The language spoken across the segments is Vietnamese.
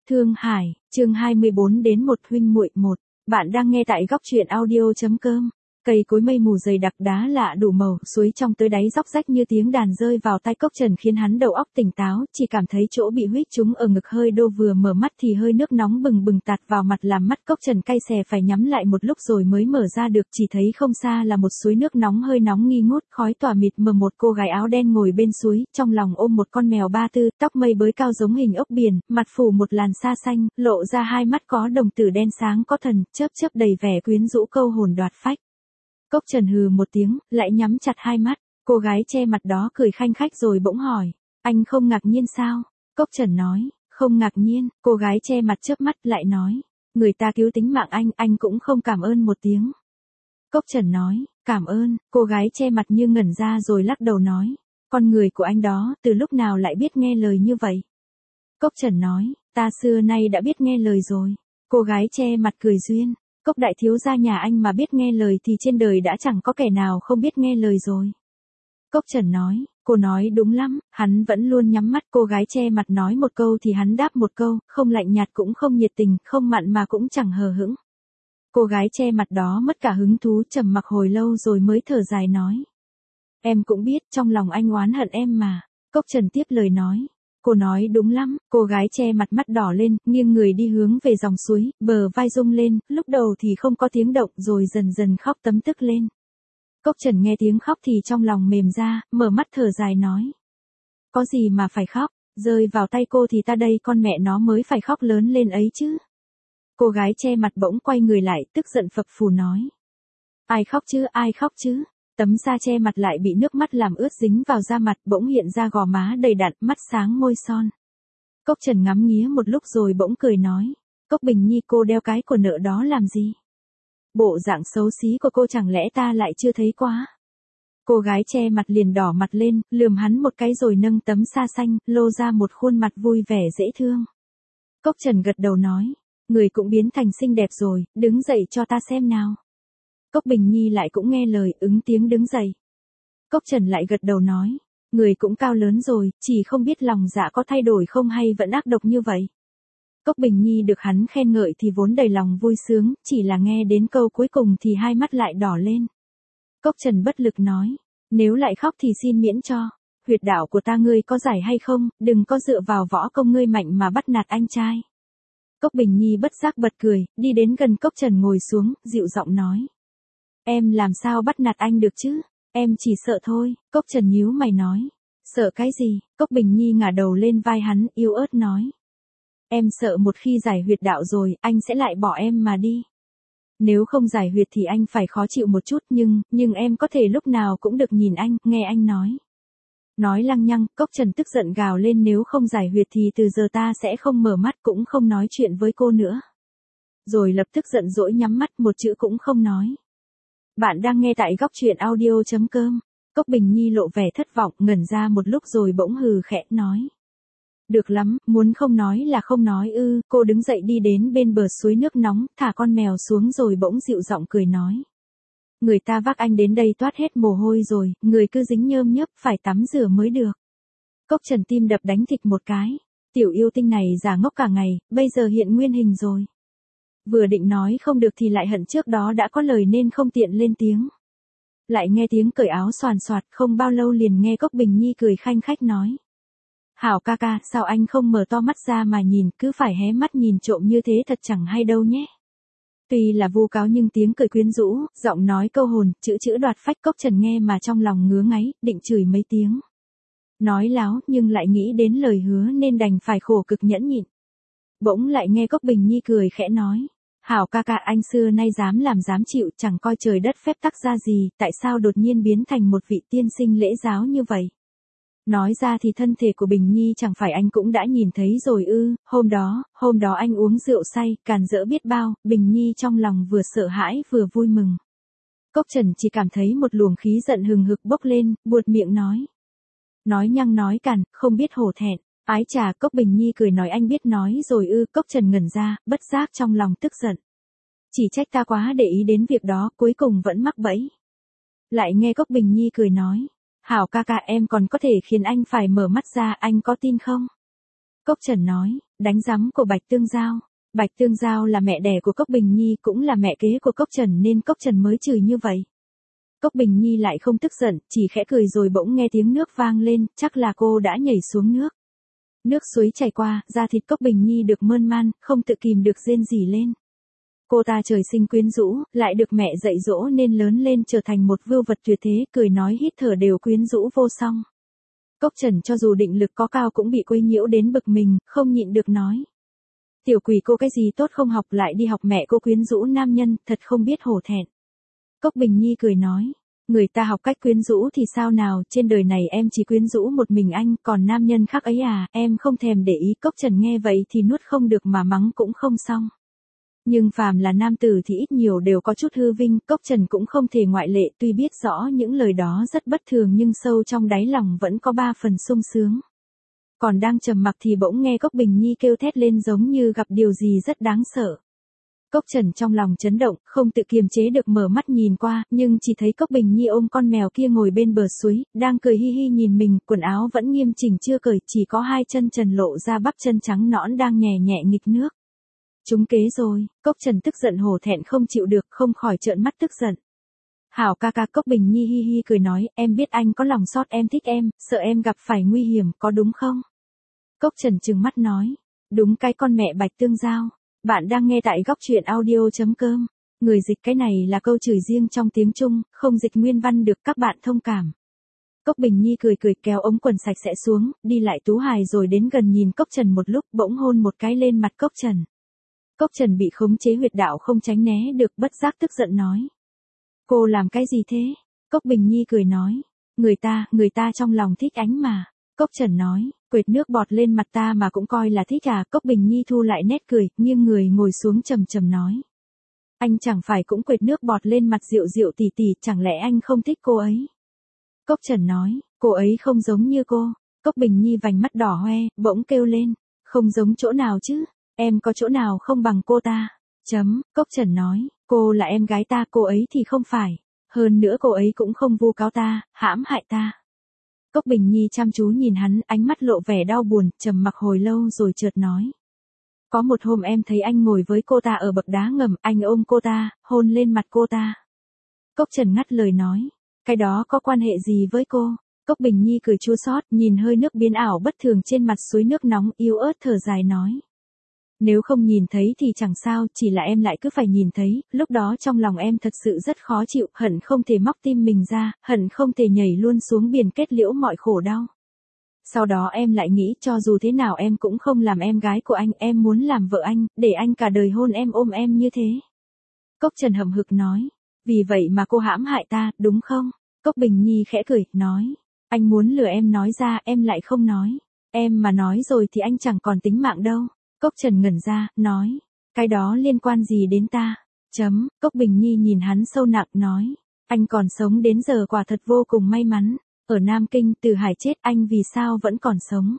Thương Hải, chương 24 đến một huynh muội một. Bạn đang nghe tại góc truyện audio.com. Cây cối mây mù dày đặc đá lạ đủ màu, suối trong tới đáy róc rách như tiếng đàn rơi vào tai Cốc Trần khiến hắn đầu óc tỉnh táo, chỉ cảm thấy chỗ bị huýt trúng ở ngực hơi đô, vừa mở mắt thì hơi nước nóng bừng bừng tạt vào mặt làm mắt Cốc Trần cay xè, phải nhắm lại một lúc rồi mới mở ra được, chỉ thấy không xa là một suối nước nóng hơi nóng nghi ngút, khói tỏa mịt mờ, một cô gái áo đen ngồi bên suối, trong lòng ôm một con mèo ba tư, tóc mây bới cao giống hình ốc biển, mặt phủ một làn sa xanh, lộ ra hai mắt có đồng tử đen sáng có thần, chớp chớp đầy vẻ quyến rũ câu hồn đoạt phách. Cốc Trần hừ một tiếng, lại nhắm chặt hai mắt, cô gái che mặt đó cười khanh khách rồi bỗng hỏi, anh không ngạc nhiên sao? Cốc Trần nói, không ngạc nhiên, cô gái che mặt chớp mắt lại nói, người ta cứu tính mạng anh cũng không cảm ơn một tiếng. Cốc Trần nói, cảm ơn, cô gái che mặt như ngẩn ra rồi lắc đầu nói, con người của anh đó, từ lúc nào lại biết nghe lời như vậy? Cốc Trần nói, ta xưa nay đã biết nghe lời rồi. Cô gái che mặt cười duyên, Cốc đại thiếu gia nhà anh mà biết nghe lời thì trên đời đã chẳng có kẻ nào không biết nghe lời rồi. Cốc Trần nói, cô nói đúng lắm, hắn vẫn luôn nhắm mắt. Cô gái che mặt nói một câu thì hắn đáp một câu, không lạnh nhạt cũng không nhiệt tình, không mặn mà cũng chẳng hờ hững. Cô gái che mặt đó mất cả hứng thú, trầm mặc hồi lâu rồi mới thở dài nói, em cũng biết trong lòng anh oán hận em mà. Cốc Trần tiếp lời nói, cô nói đúng lắm. Cô gái che mặt mắt đỏ lên, nghiêng người đi hướng về dòng suối, bờ vai rung lên, lúc đầu thì không có tiếng động rồi dần dần khóc tấm tức lên. Cốc Trần nghe tiếng khóc thì trong lòng mềm ra, mở mắt thở dài nói, có gì mà phải khóc, rơi vào tay cô thì ta đây con mẹ nó mới phải khóc lớn lên ấy chứ. Cô gái che mặt bỗng quay người lại, tức giận phập phù nói, ai khóc chứ, ai khóc chứ? Tấm da che mặt lại bị nước mắt làm ướt dính vào da mặt, bỗng hiện ra gò má đầy đặn, mắt sáng môi son. Cốc Trần ngắm nghía một lúc rồi bỗng cười nói, Cốc Bình Nhi, cô đeo cái của nợ đó làm gì? Bộ dạng xấu xí của cô chẳng lẽ ta lại chưa thấy quá? Cô gái che mặt liền đỏ mặt lên, lườm hắn một cái rồi nâng tấm sa xanh, lô ra một khuôn mặt vui vẻ dễ thương. Cốc Trần gật đầu nói, người cũng biến thành xinh đẹp rồi, đứng dậy cho ta xem nào. Cốc Bình Nhi lại cũng nghe lời, ứng tiếng đứng dậy. Cốc Trần lại gật đầu nói, người cũng cao lớn rồi, chỉ không biết lòng dạ có thay đổi không hay vẫn ác độc như vậy. Cốc Bình Nhi được hắn khen ngợi thì vốn đầy lòng vui sướng, chỉ là nghe đến câu cuối cùng thì hai mắt lại đỏ lên. Cốc Trần bất lực nói, nếu lại khóc thì xin miễn cho. Huyệt đạo của ta ngươi có giải hay không, đừng có dựa vào võ công ngươi mạnh mà bắt nạt anh trai. Cốc Bình Nhi bất giác bật cười, đi đến gần Cốc Trần ngồi xuống, dịu giọng nói, em làm sao bắt nạt anh được chứ, em chỉ sợ thôi. Cốc Trần nhíu mày nói, sợ cái gì? Cốc Bình Nhi ngả đầu lên vai hắn, yếu ớt nói, em sợ một khi giải huyệt đạo rồi, anh sẽ lại bỏ em mà đi. Nếu không giải huyệt thì anh phải khó chịu một chút, nhưng em có thể lúc nào cũng được nhìn anh, nghe anh nói. Nói lăng nhăng, Cốc Trần tức giận gào lên, nếu không giải huyệt thì từ giờ ta sẽ không mở mắt cũng không nói chuyện với cô nữa. Rồi lập tức giận dỗi nhắm mắt, một chữ cũng không nói. Bạn đang nghe tại góc truyện audio.com. Cốc Bình Nhi lộ vẻ thất vọng, ngẩn ra một lúc rồi bỗng hừ khẽ nói, được lắm, muốn không nói là không nói ư? Cô đứng dậy đi đến bên bờ suối nước nóng, thả con mèo xuống rồi bỗng dịu giọng cười nói, người ta vác anh đến đây toát hết mồ hôi rồi, người cứ dính nhơm nhớp, phải tắm rửa mới được. Cốc Trần tim đập đánh thịch một cái, tiểu yêu tinh này già ngốc cả ngày, bây giờ hiện nguyên hình rồi. Vừa định nói không được thì lại hận trước đó đã có lời nên không tiện lên tiếng. Lại nghe tiếng cởi áo xoàn xoạt, không bao lâu liền nghe Cốc Bình Nhi cười khanh khách nói, Hảo ca ca, sao anh không mở to mắt ra mà nhìn, cứ phải hé mắt nhìn trộm như thế thật chẳng hay đâu nhé. Tuy là vu cáo nhưng tiếng cười quyến rũ, giọng nói câu hồn, chữ chữ đoạt phách. Cốc Trần nghe mà trong lòng ngứa ngáy, định chửi mấy tiếng. Nói láo nhưng lại nghĩ đến lời hứa nên đành phải khổ cực nhẫn nhịn. Bỗng lại nghe Cốc Bình Nhi cười khẽ nói, Hảo ca ca, anh xưa nay dám làm dám chịu, chẳng coi trời đất phép tắc ra gì, tại sao đột nhiên biến thành một vị tiên sinh lễ giáo như vậy? Nói ra thì thân thể của Bình Nhi chẳng phải anh cũng đã nhìn thấy rồi ư? Hôm đó anh uống rượu say, càn rỡ biết bao. Bình Nhi trong lòng vừa sợ hãi vừa vui mừng. Cốc Trần chỉ cảm thấy một luồng khí giận hừng hực bốc lên, buột miệng nói, nói nhăng nói càn, không biết hổ thẹn. Ái chà, Cốc Bình Nhi cười nói, anh biết nói rồi ư? Cốc Trần ngẩn ra, bất giác trong lòng tức giận. Chỉ trách ta quá để ý đến việc đó, cuối cùng vẫn mắc bẫy. Lại nghe Cốc Bình Nhi cười nói, Hảo ca ca, em còn có thể khiến anh phải mở mắt ra, anh có tin không? Cốc Trần nói, đánh giám của Bạch Tương Giao. Bạch Tương Giao là mẹ đẻ của Cốc Bình Nhi cũng là mẹ kế của Cốc Trần nên Cốc Trần mới chửi như vậy. Cốc Bình Nhi lại không tức giận, chỉ khẽ cười rồi bỗng nghe tiếng nước vang lên, chắc là cô đã nhảy xuống nước. Nước suối chảy qua, da thịt Cốc Bình Nhi được mơn man, không tự kìm được rên rỉ lên. Cô ta trời sinh quyến rũ, lại được mẹ dạy dỗ nên lớn lên trở thành một vưu vật tuyệt thế, cười nói hít thở đều quyến rũ vô song. Cốc Trần cho dù định lực có cao cũng bị quấy nhiễu đến bực mình, không nhịn được nói. Tiểu quỷ cô cái gì tốt không học lại đi học mẹ cô quyến rũ nam nhân, thật không biết hổ thẹn. Cốc Bình Nhi cười nói. Người ta học cách quyến rũ thì sao nào, trên đời này em chỉ quyến rũ một mình anh, còn nam nhân khác ấy à, em không thèm để ý. Cốc Trần nghe vậy thì nuốt không được mà mắng cũng không xong. Nhưng phàm là nam tử thì ít nhiều đều có chút hư vinh, Cốc Trần cũng không thể ngoại lệ, tuy biết rõ những lời đó rất bất thường nhưng sâu trong đáy lòng vẫn có 3 phần sung sướng. Còn đang trầm mặc thì bỗng nghe Cốc Bình Nhi kêu thét lên giống như gặp điều gì rất đáng sợ. Cốc Trần trong lòng chấn động, không tự kiềm chế được mở mắt nhìn qua, nhưng chỉ thấy Cốc Bình Nhi ôm con mèo kia ngồi bên bờ suối, đang cười hi hi nhìn mình, quần áo vẫn nghiêm chỉnh chưa cởi, chỉ có 2 chân trần lộ ra bắp chân trắng nõn đang nhẹ nhẹ nghịch nước. Trúng kế rồi, Cốc Trần tức giận hổ thẹn không chịu được, không khỏi trợn mắt tức giận. Hảo ca ca. Cốc Bình Nhi hi hi cười nói, em biết anh có lòng xót em thích em, sợ em gặp phải nguy hiểm, có đúng không? Cốc Trần trừng mắt nói, đúng cái con mẹ Bạch Tương Giao. Bạn đang nghe tại góc truyện audio.com. Người dịch cái này là câu chửi riêng trong tiếng Trung, không dịch nguyên văn được các bạn thông cảm. Cốc Bình Nhi cười cười kéo ống quần sạch sẽ xuống, đi lại tú hài rồi đến gần nhìn Cốc Trần một lúc, bỗng hôn một cái lên mặt Cốc Trần. Cốc Trần bị khống chế huyệt đạo không tránh né được, bất giác tức giận nói. Cô làm cái gì thế? Cốc Bình Nhi cười nói. Người ta trong lòng thích ánh mà. Cốc Trần nói, quệt nước bọt lên mặt ta mà cũng coi là thích à? Cốc Bình Nhi thu lại nét cười, nghiêng người ngồi xuống trầm trầm nói. Anh chẳng phải cũng quệt nước bọt lên mặt Diệu Diệu tỷ tỷ, chẳng lẽ anh không thích cô ấy? Cốc Trần nói, cô ấy không giống như cô. Cốc Bình Nhi vành mắt đỏ hoe, bỗng kêu lên, không giống chỗ nào chứ? Em có chỗ nào không bằng cô ta? Cốc Trần nói, cô là em gái ta, cô ấy thì không phải. Hơn nữa cô ấy cũng không vu cáo ta, hãm hại ta. Cốc Bình Nhi chăm chú nhìn hắn, ánh mắt lộ vẻ đau buồn, trầm mặc hồi lâu rồi chợt nói. Có một hôm em thấy anh ngồi với cô ta ở bậc đá ngầm, anh ôm cô ta, hôn lên mặt cô ta. Cốc Trần ngắt lời nói, cái đó có quan hệ gì với cô? Cốc Bình Nhi cười chua xót, nhìn hơi nước biến ảo bất thường trên mặt suối nước nóng, yếu ớt thở dài nói. Nếu không nhìn thấy thì chẳng sao, chỉ là em lại cứ phải nhìn thấy, lúc đó trong lòng em thật sự rất khó chịu, hận không thể móc tim mình ra, hận không thể nhảy luôn xuống biển kết liễu mọi khổ đau. Sau đó em lại nghĩ cho dù thế nào em cũng không làm em gái của anh, em muốn làm vợ anh, để anh cả đời hôn em ôm em như thế. Cốc Trần hậm hực nói, vì vậy mà cô hãm hại ta, đúng không? Cốc Bình Nhi khẽ cười, nói, anh muốn lừa em nói ra, em lại không nói. Em mà nói rồi thì anh chẳng còn tính mạng đâu. Cốc Trần ngẩn ra, nói, cái đó liên quan gì đến ta? Cốc Bình Nhi nhìn hắn sâu nặng nói, anh còn sống đến giờ quả thật vô cùng may mắn. Ở Nam Kinh, Từ Hải chết, anh vì sao vẫn còn sống?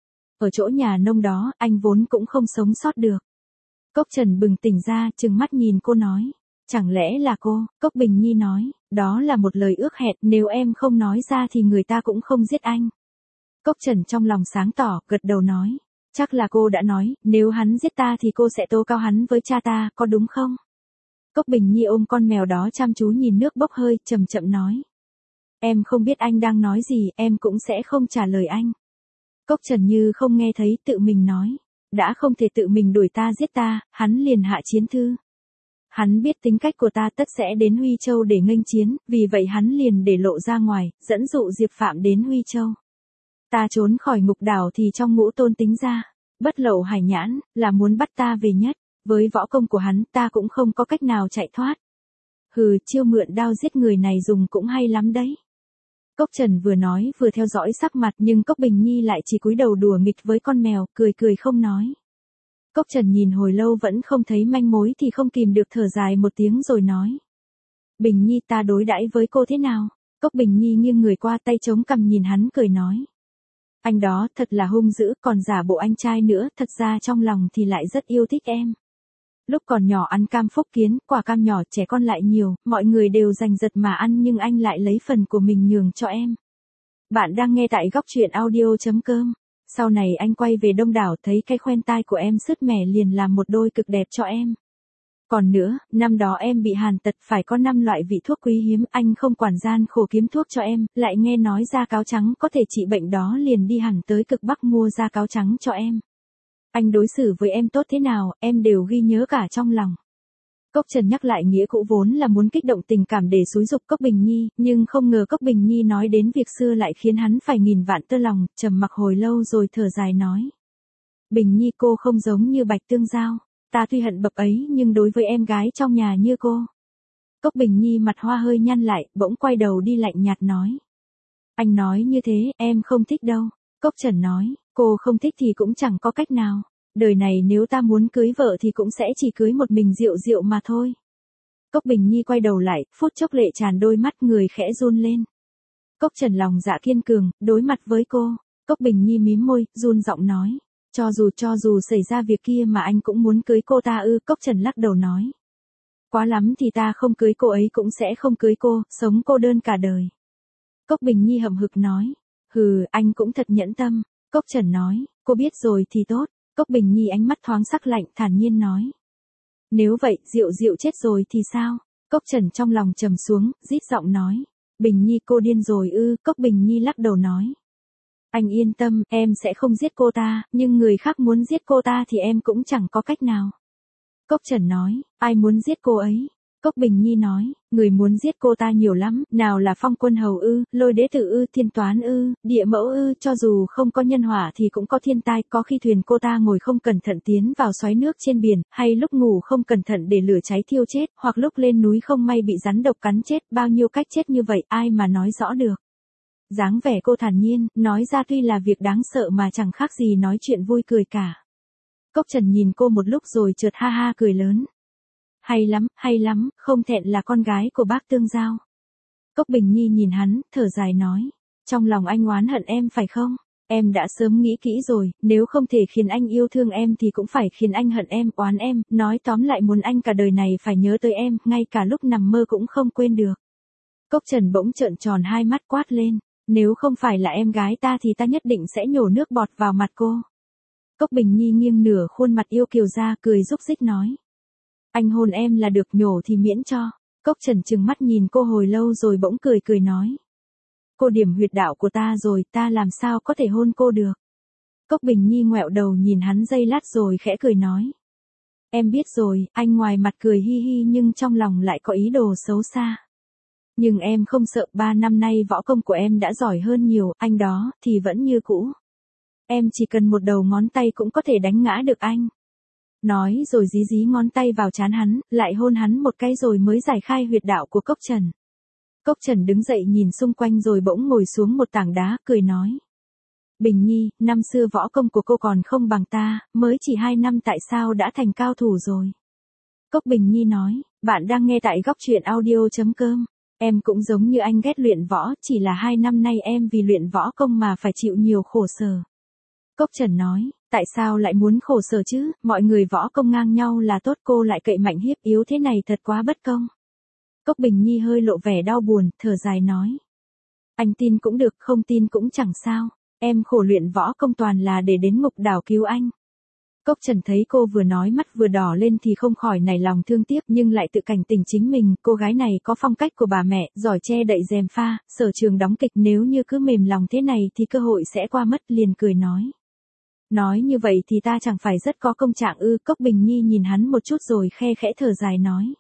Ở chỗ nhà nông đó, anh vốn cũng không sống sót được. Cốc Trần bừng tỉnh ra, trừng mắt nhìn cô nói, chẳng lẽ là cô? Cốc Bình Nhi nói, đó là một lời ước hẹn, nếu em không nói ra thì người ta cũng không giết anh. Cốc Trần trong lòng sáng tỏ, gật đầu nói. Chắc là cô đã nói, nếu hắn giết ta thì cô sẽ tố cáo hắn với cha ta, có đúng không? Cốc Bình Nhi ôm con mèo đó chăm chú nhìn nước bốc hơi, chậm chậm nói. Em không biết anh đang nói gì, em cũng sẽ không trả lời anh. Cốc Trần như không nghe thấy, tự mình nói. Đã không thể tự mình đuổi ta giết ta, hắn liền hạ chiến thư. Hắn biết tính cách của ta tất sẽ đến Huy Châu để nghênh chiến, vì vậy hắn liền để lộ ra ngoài, dẫn dụ Diệp Phạm đến Huy Châu. Ta trốn khỏi ngục đảo thì trong ngũ tôn tính ra, bất lậu hải nhãn, là muốn bắt ta về nhất, với võ công của hắn ta cũng không có cách nào chạy thoát. Hừ, chiêu mượn đao giết người này dùng cũng hay lắm đấy. Cốc Trần vừa nói vừa theo dõi sắc mặt nhưng Cốc Bình Nhi lại chỉ cúi đầu đùa nghịch với con mèo, cười cười không nói. Cốc Trần nhìn hồi lâu vẫn không thấy manh mối thì không kìm được thở dài một tiếng rồi nói. Bình Nhi ta đối đãi với cô thế nào? Cốc Bình Nhi nghiêng người qua tay chống cằm nhìn hắn cười nói. Anh đó thật là hung dữ, còn giả bộ anh trai nữa, thật ra trong lòng thì lại rất yêu thích em. Lúc còn nhỏ ăn cam phúc kiến, quả cam nhỏ trẻ con lại nhiều, mọi người đều giành giật mà ăn nhưng anh lại lấy phần của mình nhường cho em. Bạn đang nghe tại góc truyện audio.com. Sau này anh quay về Đông Đảo thấy cái khoen tai của em sứt mẻ liền làm một đôi cực đẹp cho em. Còn nữa, năm đó em bị hàn tật phải có 5 loại vị thuốc quý hiếm, anh không quản gian khổ kiếm thuốc cho em, lại nghe nói da cáo trắng có thể trị bệnh đó liền đi hẳn tới cực Bắc mua da cáo trắng cho em. Anh đối xử với em tốt thế nào, em đều ghi nhớ cả trong lòng. Cốc Trần nhắc lại nghĩa cũ vốn là muốn kích động tình cảm để xúi giục Cốc Bình Nhi, nhưng không ngờ Cốc Bình Nhi nói đến việc xưa lại khiến hắn phải nghìn vạn tơ lòng, trầm mặc hồi lâu rồi thở dài nói. Bình Nhi cô không giống như Bạch Tương Giao, ta tuy hận bập ấy nhưng đối với em gái trong nhà như cô. Cốc Bình Nhi mặt hoa hơi nhăn lại, bỗng quay đầu đi lạnh nhạt nói. Anh nói như thế, em không thích đâu. Cốc Trần nói, cô không thích thì cũng chẳng có cách nào. Đời này nếu ta muốn cưới vợ thì cũng sẽ chỉ cưới một mình Diệu Diệu mà thôi. Cốc Bình Nhi quay đầu lại, phút chốc lệ tràn đôi mắt người khẽ run lên. Cốc Trần lòng dạ kiên cường, đối mặt với cô. Cốc Bình Nhi mím môi, run giọng nói. Cho dù xảy ra việc kia mà anh cũng muốn cưới cô ta ư, Cốc Trần lắc đầu nói. Quá lắm thì ta không cưới cô ấy cũng sẽ không cưới cô, sống cô đơn cả đời. Cốc Bình Nhi hậm hực nói. Hừ, anh cũng thật nhẫn tâm. Cốc Trần nói, cô biết rồi thì tốt. Cốc Bình Nhi ánh mắt thoáng sắc lạnh, thản nhiên nói. Nếu vậy, Diệu Diệu chết rồi thì sao? Cốc Trần trong lòng trầm xuống, rít giọng nói. Bình Nhi cô điên rồi ư, Cốc Bình Nhi lắc đầu nói. Anh yên tâm, em sẽ không giết cô ta, nhưng người khác muốn giết cô ta thì em cũng chẳng có cách nào. Cốc Trần nói, ai muốn giết cô ấy? Cốc Bình Nhi nói, người muốn giết cô ta nhiều lắm, nào là Phong Quân Hầu ư, Lôi Đế Tử ư, Thiên Toán ư, Địa Mẫu ư, cho dù không có nhân hỏa thì cũng có thiên tai, có khi thuyền cô ta ngồi không cẩn thận tiến vào xoáy nước trên biển, hay lúc ngủ không cẩn thận để lửa cháy thiêu chết, hoặc lúc lên núi không may bị rắn độc cắn chết, bao nhiêu cách chết như vậy, ai mà nói rõ được. Dáng vẻ cô thản nhiên, nói ra tuy là việc đáng sợ mà chẳng khác gì nói chuyện vui cười cả. Cốc Trần nhìn cô một lúc rồi chợt ha ha cười lớn. Hay lắm, không thẹn là con gái của bác Tương Giao. Cốc Bình Nhi nhìn hắn, thở dài nói. Trong lòng anh oán hận em phải không? Em đã sớm nghĩ kỹ rồi, nếu không thể khiến anh yêu thương em thì cũng phải khiến anh hận em, oán em, nói tóm lại muốn anh cả đời này phải nhớ tới em, ngay cả lúc nằm mơ cũng không quên được. Cốc Trần bỗng trợn tròn hai mắt quát lên. Nếu không phải là em gái ta thì ta nhất định sẽ nhổ nước bọt vào mặt cô. Cốc Bình Nhi nghiêng nửa khuôn mặt yêu kiều ra cười rúc rích nói. Anh hôn em là được, nhổ thì miễn cho. Cốc Trần trừng mắt nhìn cô hồi lâu rồi bỗng cười nói. Cô điểm huyệt đạo của ta rồi, ta làm sao có thể hôn cô được. Cốc Bình Nhi ngoẹo đầu nhìn hắn giây lát rồi khẽ cười nói. Em biết rồi, anh ngoài mặt cười hi hi nhưng trong lòng lại có ý đồ xấu xa. Nhưng em không sợ, 3 năm nay võ công của em đã giỏi hơn nhiều, anh đó, thì vẫn như cũ. Em chỉ cần một đầu ngón tay cũng có thể đánh ngã được anh. Nói rồi dí ngón tay vào trán hắn, lại hôn hắn một cái rồi mới giải khai huyệt đạo của Cốc Trần. Cốc Trần đứng dậy nhìn xung quanh rồi bỗng ngồi xuống một tảng đá, cười nói. Bình Nhi, năm xưa võ công của cô còn không bằng ta, mới chỉ 2 năm tại sao đã thành cao thủ rồi. Cốc Bình Nhi nói, bạn đang nghe tại góc truyện audio.com. Em cũng giống như anh ghét luyện võ, chỉ là 2 năm nay em vì luyện võ công mà phải chịu nhiều khổ sở. Cốc Trần nói, tại sao lại muốn khổ sở chứ, mọi người võ công ngang nhau là tốt, cô lại cậy mạnh hiếp yếu thế này thật quá bất công. Cốc Bình Nhi hơi lộ vẻ đau buồn, thở dài nói. Anh tin cũng được, không tin cũng chẳng sao, em khổ luyện võ công toàn là để đến ngục đảo cứu anh. Cốc Trần thấy cô vừa nói mắt vừa đỏ lên thì không khỏi nảy lòng thương tiếc nhưng lại tự cảnh tỉnh chính mình, cô gái này có phong cách của bà mẹ, giỏi che đậy gièm pha, sở trường đóng kịch, nếu như cứ mềm lòng thế này thì cơ hội sẽ qua mất, liền cười nói. Nói như vậy thì ta chẳng phải rất có công trạng ư, Cốc Bình Nhi nhìn hắn một chút rồi khe khẽ thở dài nói.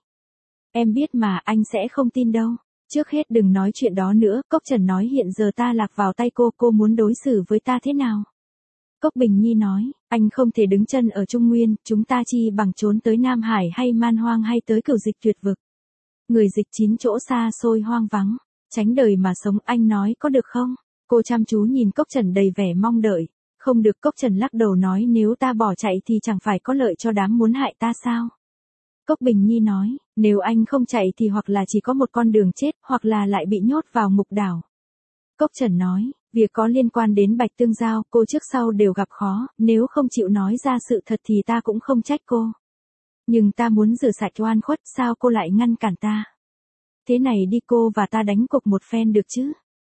Em biết mà, anh sẽ không tin đâu. Trước hết đừng nói chuyện đó nữa, Cốc Trần nói hiện giờ ta lạc vào tay cô muốn đối xử với ta thế nào? Cốc Bình Nhi nói, anh không thể đứng chân ở Trung Nguyên, chúng ta chi bằng trốn tới Nam Hải hay Man Hoang hay tới Cửu Dịch Tuyệt Vực. Người dịch 9 chỗ xa xôi hoang vắng, tránh đời mà sống, anh nói có được không? Cô chăm chú nhìn Cốc Trần đầy vẻ mong đợi. Không được, Cốc Trần lắc đầu nói, nếu ta bỏ chạy thì chẳng phải có lợi cho đám muốn hại ta sao? Cốc Bình Nhi nói, nếu anh không chạy thì hoặc là chỉ có một con đường chết, hoặc là lại bị nhốt vào ngục đảo. Cốc Trần nói, việc có liên quan đến Bạch Tương Giao, cô trước sau đều gặp khó, nếu không chịu nói ra sự thật thì ta cũng không trách cô. Nhưng ta muốn rửa sạch oan khuất, sao cô lại ngăn cản ta? Thế này đi, cô và ta đánh cuộc một phen được chứ?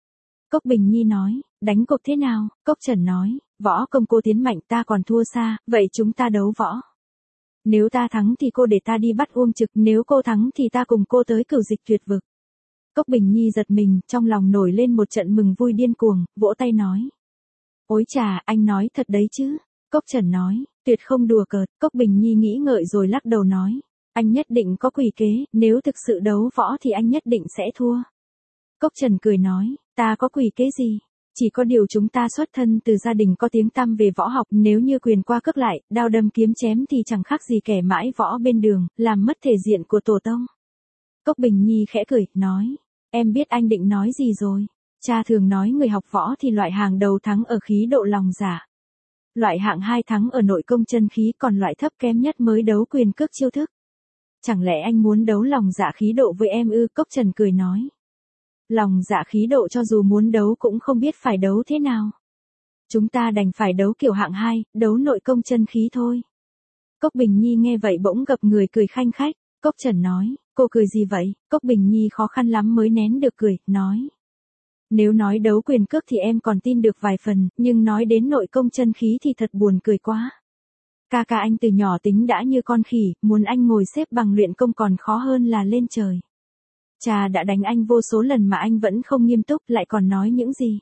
Cốc Bình Nhi nói, đánh cuộc thế nào? Cốc Trần nói, võ công cô tiến mạnh ta còn thua xa, vậy chúng ta đấu võ. Nếu ta thắng thì cô để ta đi bắt Uông Trực, nếu cô thắng thì ta cùng cô tới Cửu Dịch Tuyệt Vực. Cốc Bình Nhi giật mình, trong lòng nổi lên một trận mừng vui điên cuồng, vỗ tay nói. Ôi chà, anh nói thật đấy chứ? Cốc Trần nói, tuyệt không đùa cợt. Cốc Bình Nhi nghĩ ngợi rồi lắc đầu nói, anh nhất định có quỷ kế, nếu thực sự đấu võ thì anh nhất định sẽ thua. Cốc Trần cười nói, ta có quỷ kế gì? Chỉ có điều chúng ta xuất thân từ gia đình có tiếng tăm về võ học, nếu như quyền qua cước lại, đao đâm kiếm chém thì chẳng khác gì kẻ mãi võ bên đường, làm mất thể diện của tổ tông. Cốc Bình Nhi khẽ cười, nói, em biết anh định nói gì rồi. Cha thường nói người học võ thì loại hàng đầu thắng ở khí độ lòng dạ. Loại hạng 2 thắng ở nội công chân khí, còn loại thấp kém nhất mới đấu quyền cước chiêu thức. Chẳng lẽ anh muốn đấu lòng dạ khí độ với em ư? Cốc Trần cười nói. Lòng dạ khí độ cho dù muốn đấu cũng không biết phải đấu thế nào. Chúng ta đành phải đấu kiểu hạng 2, đấu nội công chân khí thôi. Cốc Bình Nhi nghe vậy bỗng gập người cười khanh khách. Cốc Trần nói, cô cười gì vậy? Cốc Bình Nhi khó khăn lắm mới nén được cười, nói. Nếu nói đấu quyền cước thì em còn tin được vài phần, nhưng nói đến nội công chân khí thì thật buồn cười quá. Ca ca anh từ nhỏ tính đã như con khỉ, muốn anh ngồi xếp bằng luyện công còn khó hơn là lên trời. Cha đã đánh anh vô số lần mà anh vẫn không nghiêm túc, lại còn nói những gì.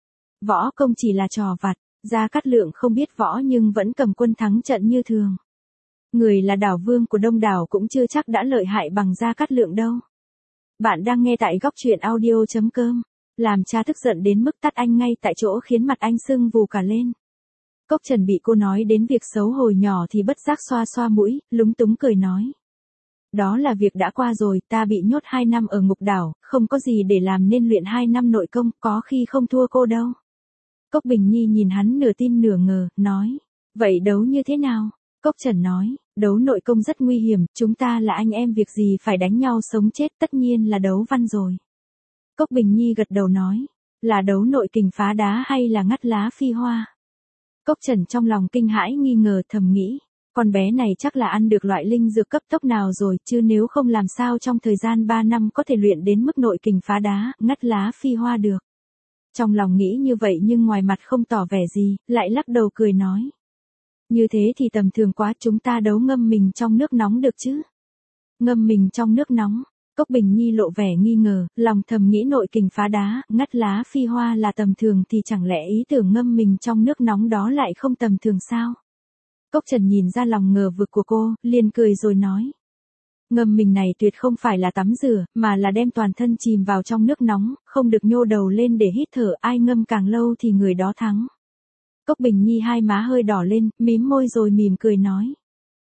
Võ công chỉ là trò vặt, Gia Cát Lượng không biết võ nhưng vẫn cầm quân thắng trận như thường. Người là đảo vương của Đông Đảo cũng chưa chắc đã lợi hại bằng Gia Cát Lượng đâu. Bạn đang nghe tại góc truyện audio.com. Làm cha tức giận đến mức tát anh ngay tại chỗ khiến mặt anh sưng vù cả lên. Cốc Trần bị cô nói đến việc xấu hồi nhỏ thì bất giác xoa xoa mũi, lúng túng cười nói. Đó là việc đã qua rồi, ta bị nhốt 2 năm ở ngục đảo, không có gì để làm nên luyện 2 năm nội công, có khi không thua cô đâu. Cốc Bình Nhi nhìn hắn nửa tin nửa ngờ, nói. Vậy đấu như thế nào? Cốc Trần nói, đấu nội công rất nguy hiểm, chúng ta là anh em việc gì phải đánh nhau sống chết, tất nhiên là đấu văn rồi. Cốc Bình Nhi gật đầu nói, là đấu nội kình phá đá hay là ngắt lá phi hoa? Cốc Trần trong lòng kinh hãi nghi ngờ thầm nghĩ, con bé này chắc là ăn được loại linh dược cấp tốc nào rồi, chứ nếu không làm sao trong thời gian 3 năm có thể luyện đến mức nội kình phá đá, ngắt lá phi hoa được. Trong lòng nghĩ như vậy nhưng ngoài mặt không tỏ vẻ gì, lại lắc đầu cười nói. Như thế thì tầm thường quá, chúng ta đấu ngâm mình trong nước nóng được chứ? Ngâm mình trong nước nóng. Cốc Bình Nhi lộ vẻ nghi ngờ, lòng thầm nghĩ nội kình phá đá, ngắt lá phi hoa là tầm thường thì chẳng lẽ ý tưởng ngâm mình trong nước nóng đó lại không tầm thường sao? Cốc Trần nhìn ra lòng ngờ vực của cô, liền cười rồi nói. Ngâm mình này tuyệt không phải là tắm rửa, mà là đem toàn thân chìm vào trong nước nóng, không được nhô đầu lên để hít thở, ai ngâm càng lâu thì người đó thắng. Cốc Bình Nhi hai má hơi đỏ lên, mím môi rồi mỉm cười nói.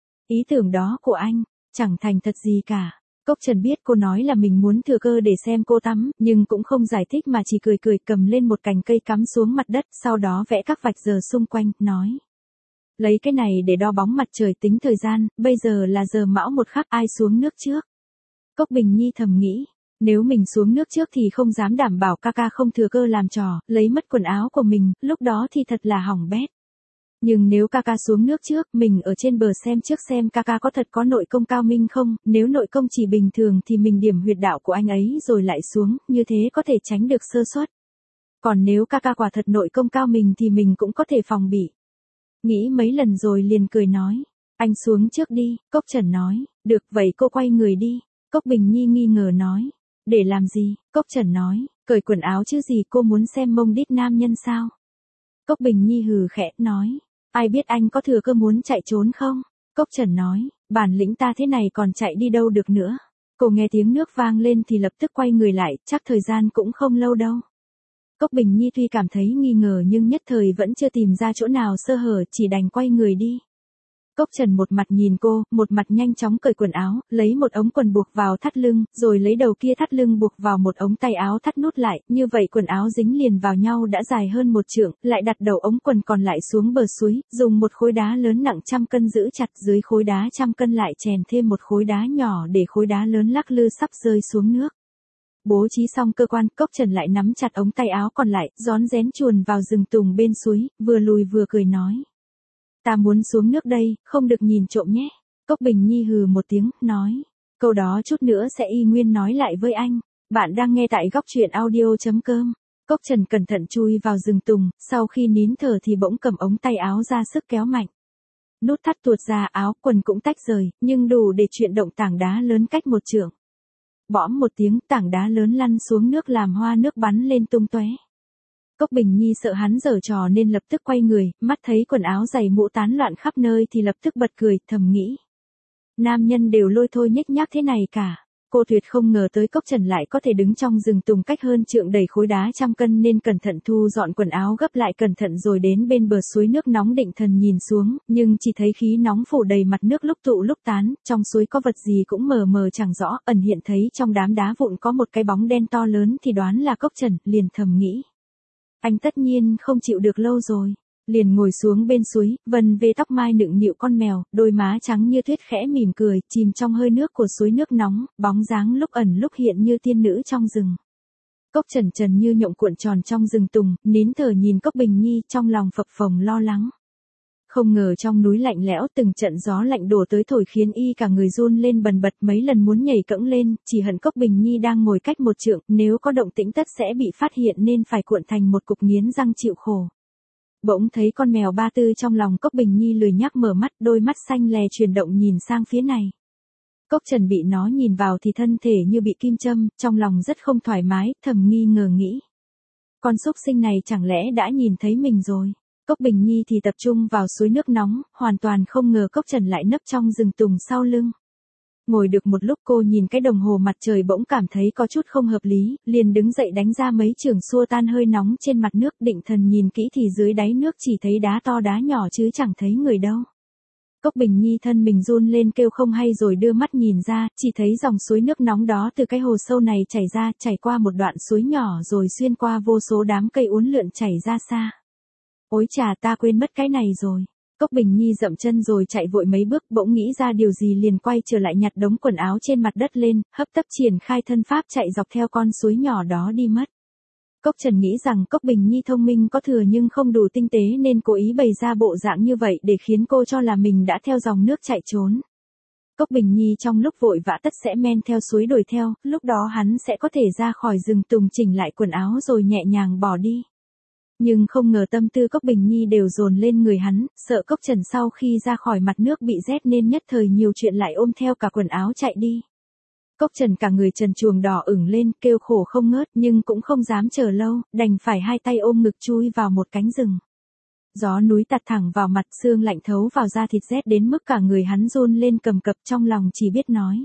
Ý tưởng đó của anh, chẳng thành thật gì cả. Cốc Trần biết cô nói là mình muốn thừa cơ để xem cô tắm, nhưng cũng không giải thích mà chỉ cười cười cầm lên một cành cây cắm xuống mặt đất, sau đó vẽ các vạch giờ xung quanh, nói. Lấy cái này để đo bóng mặt trời tính thời gian, bây giờ là giờ mão một khắc, ai xuống nước trước. Cốc Bình Nhi thầm nghĩ, nếu mình xuống nước trước thì không dám đảm bảo ca ca không thừa cơ làm trò, lấy mất quần áo của mình, lúc đó thì thật là hỏng bét. Nhưng nếu ca ca xuống nước trước, mình ở trên bờ xem trước xem ca ca có thật có nội công cao minh không, nếu nội công chỉ bình thường thì mình điểm huyệt đạo của anh ấy rồi lại xuống, như thế có thể tránh được sơ suất. Còn nếu ca ca quả thật nội công cao mình thì mình cũng có thể phòng bị. Nghĩ mấy lần rồi liền cười nói, anh xuống trước đi. Cốc Trần nói, được vậy cô quay người đi. Cốc Bình Nhi nghi ngờ nói, để làm gì? Cốc Trần nói, cởi quần áo chứ gì, cô muốn xem mông đít nam nhân sao? Cốc Bình Nhi hừ khẽ, nói, ai biết anh có thừa cơ muốn chạy trốn không? Cốc Trần nói, bản lĩnh ta thế này còn chạy đi đâu được nữa. Cô nghe tiếng nước vang lên thì lập tức quay người lại, chắc thời gian cũng không lâu đâu. Cốc Bình Nhi tuy cảm thấy nghi ngờ nhưng nhất thời vẫn chưa tìm ra chỗ nào sơ hở, chỉ đành quay người đi. Cốc Trần một mặt nhìn cô, một mặt nhanh chóng cởi quần áo, lấy một ống quần buộc vào thắt lưng, rồi lấy đầu kia thắt lưng buộc vào một ống tay áo thắt nút lại, như vậy quần áo dính liền vào nhau đã dài hơn 1 trượng, lại đặt đầu ống quần còn lại xuống bờ suối, dùng một khối đá lớn nặng 100 cân giữ chặt, dưới khối đá 100 cân lại chèn thêm một khối đá nhỏ để khối đá lớn lắc lư sắp rơi xuống nước. Bố trí xong cơ quan, Cốc Trần lại nắm chặt ống tay áo còn lại, rón rén chuồn vào rừng tùng bên suối, vừa lùi vừa cười nói. Ta muốn xuống nước đây, không được nhìn trộm nhé. Cốc Bình Nhi hừ một tiếng, nói. Câu đó chút nữa sẽ y nguyên nói lại với anh. Bạn đang nghe tại góc truyện audio.com. Cốc Trần cẩn thận chui vào rừng tùng, sau khi nín thở thì bỗng cầm ống tay áo ra sức kéo mạnh. Nút thắt tuột ra, áo quần cũng tách rời, nhưng đủ để chuyển động tảng đá lớn cách một trượng. Bõm một tiếng, tảng đá lớn lăn xuống nước làm hoa nước bắn lên tung tóe. Cốc Bình Nhi sợ hắn giở trò nên lập tức quay người, mắt thấy quần áo giày mũ tán loạn khắp nơi thì lập tức bật cười, thầm nghĩ. Nam nhân đều lôi thôi nhếch nhác thế này cả. Cô tuyệt không ngờ tới Cốc Trần lại có thể đứng trong rừng tùng cách hơn trượng đẩy khối đá trăm cân nên cẩn thận thu dọn quần áo gấp lại cẩn thận rồi đến bên bờ suối nước nóng định thần nhìn xuống, nhưng chỉ thấy khí nóng phủ đầy mặt nước lúc tụ lúc tán, trong suối có vật gì cũng mờ mờ chẳng rõ, ẩn hiện thấy trong đám đá vụn có một cái bóng đen to lớn thì đoán là Cốc Trần, liền thầm nghĩ. Anh tất nhiên không chịu được lâu rồi. Liền ngồi xuống bên suối, vần về tóc mai nựng nịu con mèo, đôi má trắng như tuyết khẽ mỉm cười, chìm trong hơi nước của suối nước nóng, bóng dáng lúc ẩn lúc hiện như tiên nữ trong rừng. Cốc Trần trần như nhộng cuộn tròn trong rừng tùng, nín thở nhìn Cốc Bình Nhi trong lòng phập phồng lo lắng. Không ngờ trong núi lạnh lẽo từng trận gió lạnh đổ tới thổi khiến y cả người run lên bần bật mấy lần muốn nhảy cẫng lên, chỉ hận Cốc Bình Nhi đang ngồi cách một trượng, nếu có động tĩnh tất sẽ bị phát hiện nên phải cuộn thành một cục nghiến răng chịu khổ. Bỗng thấy con mèo Ba Tư trong lòng Cốc Bình Nhi lười nhác mở mắt, đôi mắt xanh lè chuyển động nhìn sang phía này. Cốc Trần bị nó nhìn vào thì thân thể như bị kim châm, trong lòng rất không thoải mái, thầm nghi ngờ nghĩ. Con súc sinh này chẳng lẽ đã nhìn thấy mình rồi? Cốc Bình Nhi thì tập trung vào suối nước nóng, hoàn toàn không ngờ Cốc Trần lại nấp trong rừng tùng sau lưng. Ngồi được một lúc cô nhìn cái đồng hồ mặt trời bỗng cảm thấy có chút không hợp lý, liền đứng dậy đánh ra mấy chưởng xua tan hơi nóng trên mặt nước, định thần nhìn kỹ thì dưới đáy nước chỉ thấy đá to đá nhỏ chứ chẳng thấy người đâu. Cốc Bình Nhi thân mình run lên kêu không hay rồi đưa mắt nhìn ra, chỉ thấy dòng suối nước nóng đó từ cái hồ sâu này chảy ra, chảy qua một đoạn suối nhỏ rồi xuyên qua vô số đám cây uốn lượn chảy ra xa. Ôi chà, ta quên mất cái này rồi. Cốc Bình Nhi dậm chân rồi chạy vội mấy bước, bỗng nghĩ ra điều gì liền quay trở lại nhặt đống quần áo trên mặt đất lên, hấp tấp triển khai thân pháp chạy dọc theo con suối nhỏ đó đi mất. Cốc Trần nghĩ rằng Cốc Bình Nhi thông minh có thừa nhưng không đủ tinh tế nên cố ý bày ra bộ dạng như vậy để khiến cô cho là mình đã theo dòng nước chạy trốn. Cốc Bình Nhi trong lúc vội vã tất sẽ men theo suối đuổi theo, lúc đó hắn sẽ có thể ra khỏi rừng tùng chỉnh lại quần áo rồi nhẹ nhàng bỏ đi. Nhưng không ngờ tâm tư Cốc Bình Nhi đều dồn lên người hắn, sợ Cốc Trần sau khi ra khỏi mặt nước bị rét nên nhất thời nhiều chuyện lại ôm theo cả quần áo chạy đi. Cốc Trần cả người trần truồng đỏ ửng lên, kêu khổ không ngớt nhưng cũng không dám chờ lâu, đành phải hai tay ôm ngực chui vào một cánh rừng. Gió núi tạt thẳng vào mặt, sương lạnh thấu vào da thịt rét đến mức cả người hắn run lên cầm cập, trong lòng chỉ biết nói.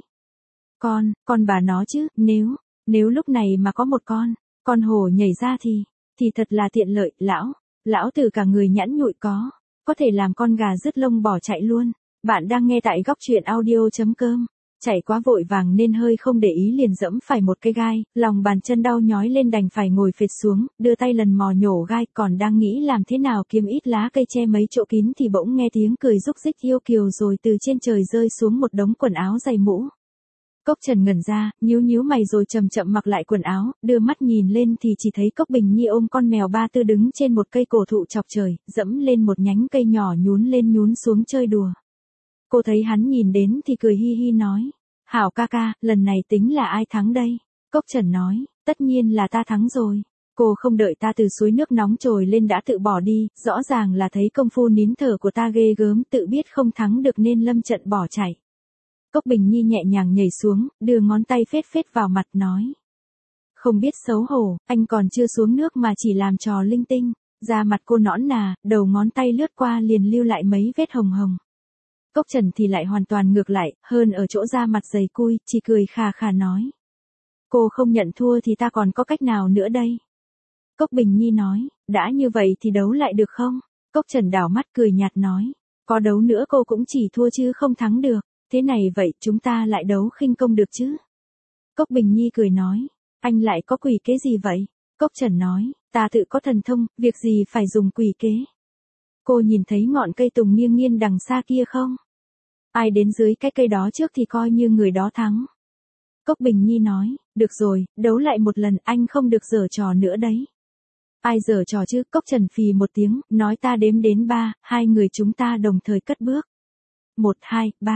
Con bà nó chứ, nếu lúc này mà có một con hổ nhảy ra thì thật là tiện lợi, lão tử cả người nhẵn nhụi có thể làm con gà rứt lông bỏ chạy luôn. Bạn đang nghe tại góc truyện audio.com. Chạy quá vội vàng nên hơi không để ý liền dẫm phải một cái gai, lòng bàn chân đau nhói lên đành phải ngồi phệt xuống, đưa tay lần mò nhổ gai, còn đang nghĩ làm thế nào kiếm ít lá cây che mấy chỗ kín thì bỗng nghe tiếng cười rúc rích yêu kiều rồi từ trên trời rơi xuống một đống quần áo giày mũ. Cốc Trần ngẩn ra, nhíu mày rồi chậm chậm mặc lại quần áo, đưa mắt nhìn lên thì chỉ thấy Cốc Bình Nhi ôm con mèo Ba Tư đứng trên một cây cổ thụ chọc trời, dẫm lên một nhánh cây nhỏ nhún lên nhún xuống chơi đùa. Cô thấy hắn nhìn đến thì cười hi hi nói, hảo ca ca, lần này tính là ai thắng đây? Cốc Trần nói, tất nhiên là ta thắng rồi. Cô không đợi ta từ suối nước nóng trồi lên đã tự bỏ đi, rõ ràng là thấy công phu nín thở của ta ghê gớm, tự biết không thắng được nên lâm trận bỏ chạy. Cốc Bình Nhi nhẹ nhàng nhảy xuống, đưa ngón tay phết phết vào mặt nói. Không biết xấu hổ, anh còn chưa xuống nước mà chỉ làm trò linh tinh. Da mặt cô nõn nà, đầu ngón tay lướt qua liền lưu lại mấy vết hồng hồng. Cốc Trần thì lại hoàn toàn ngược lại, hơn ở chỗ da mặt dày cui, chỉ cười khà khà nói. Cô không nhận thua thì ta còn có cách nào nữa đây? Cốc Bình Nhi nói, đã như vậy thì đấu lại được không? Cốc Trần đảo mắt cười nhạt nói, có đấu nữa cô cũng chỉ thua chứ không thắng được. Thế này vậy chúng ta lại đấu khinh công được chứ? Cốc Bình Nhi cười nói, anh lại có quỷ kế gì vậy? Cốc Trần nói, ta tự có thần thông, việc gì phải dùng quỷ kế? Cô nhìn thấy ngọn cây tùng nghiêng nghiêng đằng xa kia không? Ai đến dưới cái cây đó trước thì coi như người đó thắng. Cốc Bình Nhi nói, được rồi, đấu lại một lần, anh không được giở trò nữa đấy. Ai giở trò chứ? Cốc Trần phì một tiếng, nói ta đếm đến 3, hai người chúng ta đồng thời cất bước. 1, 2, 3.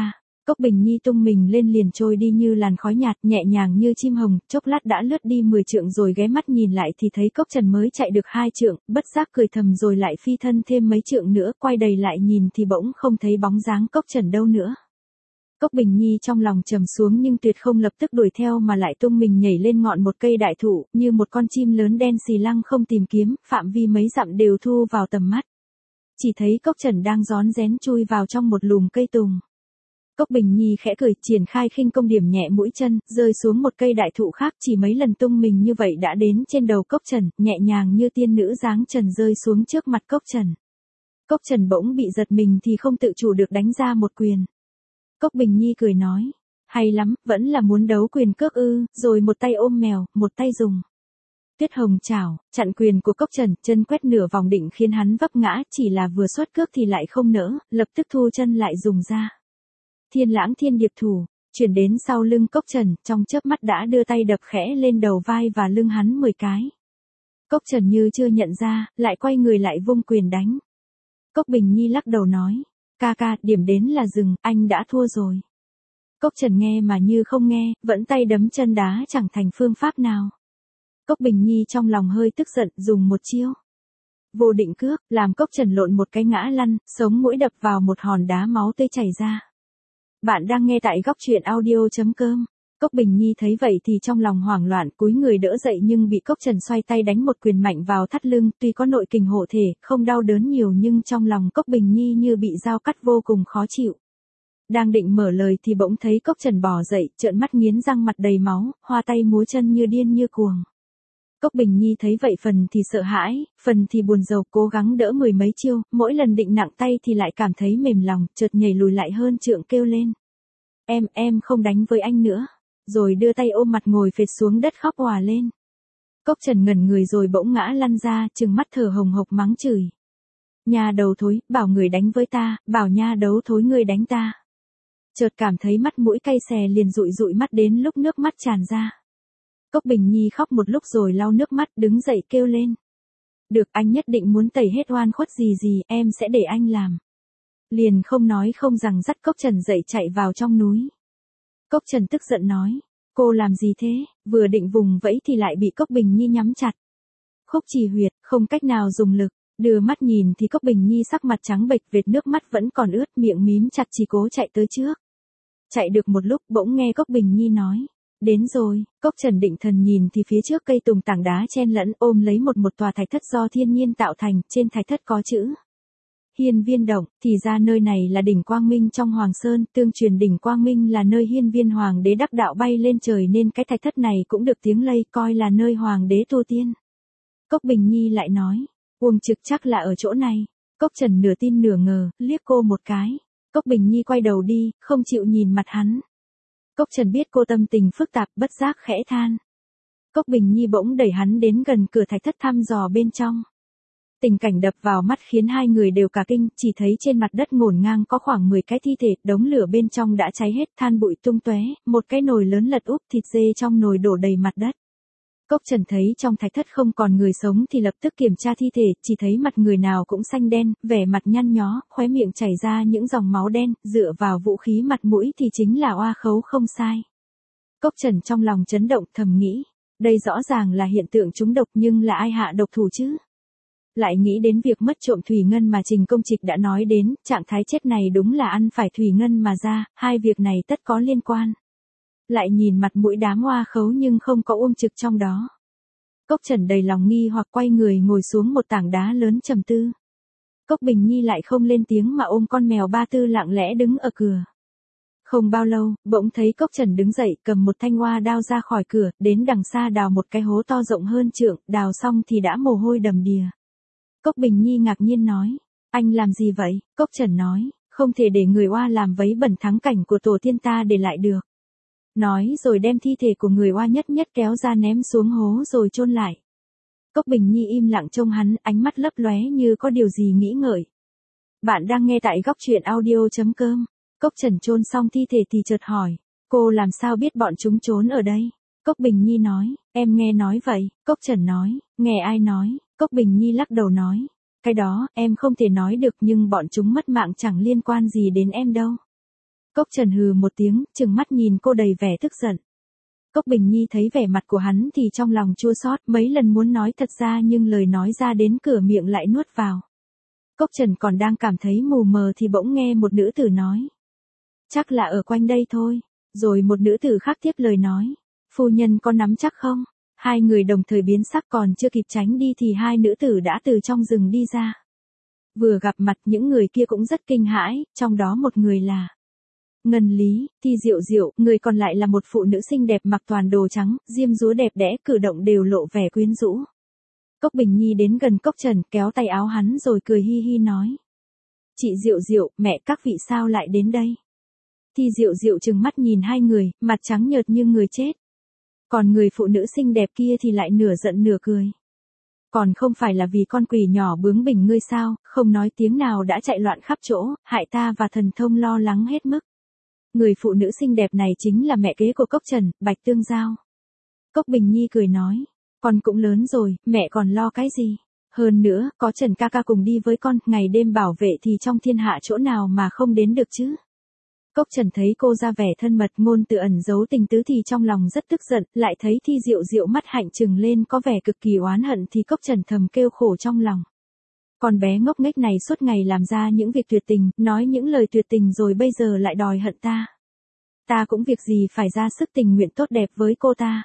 Cốc Bình Nhi tung mình lên liền trôi đi như làn khói nhạt, nhẹ nhàng như chim hồng, chốc lát đã lướt đi 10 trượng rồi ghé mắt nhìn lại thì thấy Cốc Trần mới chạy được 2 trượng, bất giác cười thầm rồi lại phi thân thêm mấy trượng nữa, quay đầy lại nhìn thì bỗng không thấy bóng dáng Cốc Trần đâu nữa. Cốc Bình Nhi trong lòng trầm xuống nhưng tuyệt không lập tức đuổi theo mà lại tung mình nhảy lên ngọn một cây đại thụ, như một con chim lớn đen xì lăng không tìm kiếm, phạm vi mấy dặm đều thu vào tầm mắt. Chỉ thấy Cốc Trần đang rón rén chui vào trong một lùm cây tùng. Cốc Bình Nhi khẽ cười, triển khai khinh công điểm nhẹ mũi chân, rơi xuống một cây đại thụ khác, chỉ mấy lần tung mình như vậy đã đến trên đầu Cốc Trần, nhẹ nhàng như tiên nữ dáng trần rơi xuống trước mặt Cốc Trần. Cốc Trần bỗng bị giật mình thì không tự chủ được đánh ra một quyền. Cốc Bình Nhi cười nói, hay lắm, vẫn là muốn đấu quyền cước ư, rồi một tay ôm mèo, một tay dùng Tuyết Hồng chảo, chặn quyền của Cốc Trần, chân quét nửa vòng định khiến hắn vấp ngã, chỉ là vừa xuất cước thì lại không nỡ, lập tức thu chân lại dùng ra Thiên Lãng Thiên Điệp Thủ, chuyển đến sau lưng Cốc Trần, trong chớp mắt đã đưa tay đập khẽ lên đầu vai và lưng hắn 10 cái. Cốc Trần như chưa nhận ra, lại quay người lại vung quyền đánh. Cốc Bình Nhi lắc đầu nói, ca ca, điểm đến là dừng, anh đã thua rồi. Cốc Trần nghe mà như không nghe, vẫn tay đấm chân đá chẳng thành phương pháp nào. Cốc Bình Nhi trong lòng hơi tức giận, dùng một chiêu vô định cước, làm Cốc Trần lộn một cái ngã lăn, sống mũi đập vào một hòn đá, máu tươi chảy ra. Bạn đang nghe tại góc truyện audio.com. Cốc Bình Nhi thấy vậy thì trong lòng hoảng loạn, cúi người đỡ dậy nhưng bị Cốc Trần xoay tay đánh một quyền mạnh vào thắt lưng, tuy có nội kình hộ thể, không đau đớn nhiều nhưng trong lòng Cốc Bình Nhi như bị dao cắt vô cùng khó chịu. Đang định mở lời thì bỗng thấy Cốc Trần bò dậy, trợn mắt nghiến răng, mặt đầy máu, hoa tay múa chân như điên như cuồng. Cốc Bình Nhi thấy vậy phần thì sợ hãi, phần thì buồn rầu, cố gắng đỡ mười mấy chiêu, mỗi lần định nặng tay thì lại cảm thấy mềm lòng, chợt nhảy lùi lại hơn trượng kêu lên. Em không đánh với anh nữa. Rồi đưa tay ôm mặt ngồi phệt xuống đất khóc òa lên. Cốc Trần ngẩn người rồi bỗng ngã lăn ra, trừng mắt thở hồng hộc mắng chửi. Nha đầu thối, bảo người đánh với ta, bảo nha đấu thối ngươi đánh ta. Chợt cảm thấy mắt mũi cay xè liền dụi dụi mắt đến lúc nước mắt tràn ra. Cốc Bình Nhi khóc một lúc rồi lau nước mắt, đứng dậy kêu lên. Được, anh nhất định muốn tẩy hết oan khuất gì, em sẽ để anh làm. Liền không nói không rằng dắt Cốc Trần dậy chạy vào trong núi. Cốc Trần tức giận nói, cô làm gì thế, vừa định vùng vẫy thì lại bị Cốc Bình Nhi nhắm chặt. Khúc trì huyệt, không cách nào dùng lực, đưa mắt nhìn thì Cốc Bình Nhi sắc mặt trắng bệch, vệt nước mắt vẫn còn ướt, miệng mím chặt chỉ cố chạy tới trước. Chạy được một lúc bỗng nghe Cốc Bình Nhi nói, đến rồi. Cốc Trần định thần nhìn thì phía trước cây tùng tảng đá chen lẫn ôm lấy một tòa thạch thất do thiên nhiên tạo thành, trên thạch thất có chữ Hiên Viên Động, thì ra nơi này là đỉnh Quang Minh trong Hoàng Sơn, tương truyền đỉnh Quang Minh là nơi Hiên Viên Hoàng đế đắc đạo bay lên trời nên cái thạch thất này cũng được tiếng lây coi là nơi Hoàng đế tu tiên. Cốc Bình Nhi lại nói, Uông Trực chắc là ở chỗ này. Cốc Trần nửa tin nửa ngờ, liếc cô một cái. Cốc Bình Nhi quay đầu đi, không chịu nhìn mặt hắn. Cốc Trần biết cô tâm tình phức tạp, bất giác khẽ than. Cốc Bình Nhi bỗng đẩy hắn đến gần cửa thạch thất thăm dò bên trong. Tình cảnh đập vào mắt khiến hai người đều cả kinh, chỉ thấy trên mặt đất ngổn ngang có khoảng 10 cái thi thể, đống lửa bên trong đã cháy hết, than bụi tung tóe, một cái nồi lớn lật úp, thịt dê trong nồi đổ đầy mặt đất. Cốc Trần thấy trong thạch thất không còn người sống thì lập tức kiểm tra thi thể, chỉ thấy mặt người nào cũng xanh đen, vẻ mặt nhăn nhó, khóe miệng chảy ra những dòng máu đen, dựa vào vũ khí mặt mũi thì chính là oa khấu không sai. Cốc Trần trong lòng chấn động, thầm nghĩ, đây rõ ràng là hiện tượng trúng độc nhưng là ai hạ độc thủ chứ? Lại nghĩ đến việc mất trộm thủy ngân mà Trình Công Trịch đã nói đến, trạng thái chết này đúng là ăn phải thủy ngân mà ra, hai việc này tất có liên quan. Lại nhìn mặt mũi đám oa khấu nhưng không có Uông Trực trong đó. Cốc Trần đầy lòng nghi hoặc quay người ngồi xuống một tảng đá lớn trầm tư. Cốc Bình Nhi lại không lên tiếng mà ôm con mèo Ba Tư lặng lẽ đứng ở cửa. Không bao lâu, bỗng thấy Cốc Trần đứng dậy cầm một thanh hoa đao ra khỏi cửa, đến đằng xa đào một cái hố to rộng hơn trượng, đào xong thì đã mồ hôi đầm đìa. Cốc Bình Nhi ngạc nhiên nói, anh làm gì vậy? Cốc Trần nói, không thể để người oa làm vấy bẩn thắng cảnh của tổ tiên ta để lại được. Nói rồi đem thi thể của người oa nhất nhất kéo ra ném xuống hố rồi chôn lại. Cốc Bình Nhi im lặng trông hắn, ánh mắt lấp lóe như có điều gì nghĩ ngợi. Bạn đang nghe tại góc truyện audio.com. Cốc Trần chôn xong thi thể thì chợt hỏi, cô làm sao biết bọn chúng trốn ở đây? Cốc Bình Nhi nói, em nghe nói vậy. Cốc Trần nói, nghe ai nói? Cốc Bình Nhi lắc đầu nói, cái đó, em không thể nói được nhưng bọn chúng mất mạng chẳng liên quan gì đến em đâu. Cốc Trần hừ một tiếng, trừng mắt nhìn cô đầy vẻ tức giận. Cốc Bình Nhi thấy vẻ mặt của hắn thì trong lòng chua xót, mấy lần muốn nói thật ra nhưng lời nói ra đến cửa miệng lại nuốt vào. Cốc Trần còn đang cảm thấy mù mờ thì bỗng nghe một nữ tử nói. Chắc là ở quanh đây thôi. Rồi một nữ tử khác tiếp lời nói. Phu nhân có nắm chắc không? Hai người đồng thời biến sắc, còn chưa kịp tránh đi thì hai nữ tử đã từ trong rừng đi ra. Vừa gặp mặt những người kia cũng rất kinh hãi, trong đó một người là Ngân Lý, Thi Diệu Diệu, người còn lại là một phụ nữ xinh đẹp mặc toàn đồ trắng, diêm dúa đẹp đẽ, cử động đều lộ vẻ quyến rũ. Cốc Bình Nhi đến gần Cốc Trần, kéo tay áo hắn rồi cười hi hi nói. Chị Diệu Diệu, mẹ các vị sao lại đến đây? Thi Diệu Diệu trừng mắt nhìn hai người, mặt trắng nhợt như người chết. Còn người phụ nữ xinh đẹp kia thì lại nửa giận nửa cười. Còn không phải là vì con quỷ nhỏ bướng bỉnh ngươi sao, không nói tiếng nào đã chạy loạn khắp chỗ, hại ta và Thần Thông lo lắng hết mức. Người phụ nữ xinh đẹp này chính là mẹ kế của Cốc Trần, Bạch Tương Giao. Cốc Bình Nhi cười nói, con cũng lớn rồi, mẹ còn lo cái gì? Hơn nữa, có Trần ca ca cùng đi với con, ngày đêm bảo vệ thì trong thiên hạ chỗ nào mà không đến được chứ? Cốc Trần thấy cô ra vẻ thân mật, ngôn từ ẩn giấu tình tứ thì trong lòng rất tức giận, lại thấy Thi Diệu Diệu mắt hạnh trừng lên có vẻ cực kỳ oán hận thì Cốc Trần thầm kêu khổ trong lòng. Con bé ngốc nghếch này suốt ngày làm ra những việc tuyệt tình, nói những lời tuyệt tình rồi bây giờ lại đòi hận ta. Ta cũng việc gì phải ra sức tình nguyện tốt đẹp với cô ta.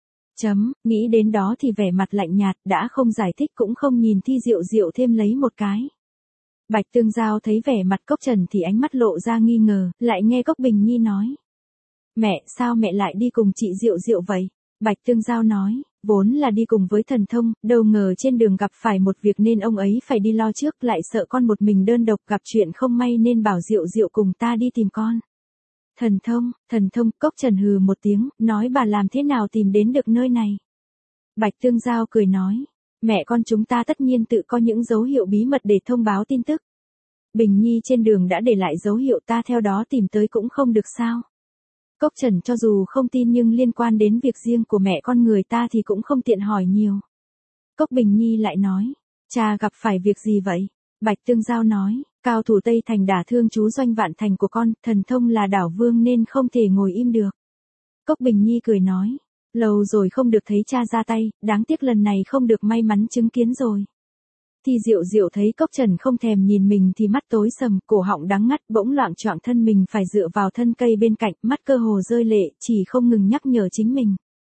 Nghĩ đến đó thì vẻ mặt lạnh nhạt, đã không giải thích cũng không nhìn Thi Diệu Diệu thêm lấy một cái. Bạch Tương Giao thấy vẻ mặt Cốc Trần thì ánh mắt lộ ra nghi ngờ, lại nghe Cốc Bình Nhi nói. Mẹ, sao mẹ lại đi cùng chị Diệu Diệu vậy? Bạch Tương Giao nói, vốn là đi cùng với Thần Thông, đâu ngờ trên đường gặp phải một việc nên ông ấy phải đi lo trước, lại sợ con một mình đơn độc gặp chuyện không may nên bảo Diệu Diệu cùng ta đi tìm con. Thần Thông, Cốc Trần hừ một tiếng, nói bà làm thế nào tìm đến được nơi này? Bạch Tương Giao cười nói, mẹ con chúng ta tất nhiên tự có những dấu hiệu bí mật để thông báo tin tức. Bình Nhi trên đường đã để lại dấu hiệu, ta theo đó tìm tới cũng không được sao? Cốc Trần cho dù không tin nhưng liên quan đến việc riêng của mẹ con người ta thì cũng không tiện hỏi nhiều. Cốc Bình Nhi lại nói, cha gặp phải việc gì vậy? Bạch Tương Giao nói, cao thủ Tây Thành đả thương chú Doanh Vạn Thành của con, Thần Thông là đảo vương nên không thể ngồi im được. Cốc Bình Nhi cười nói, lâu rồi không được thấy cha ra tay, đáng tiếc lần này không được may mắn chứng kiến rồi. Thi Diệu Diệu thấy Cốc Trần không thèm nhìn mình thì mắt tối sầm, cổ họng đắng ngắt, bỗng loạng choạng thân mình phải dựa vào thân cây bên cạnh, mắt cơ hồ rơi lệ, chỉ không ngừng nhắc nhở chính mình.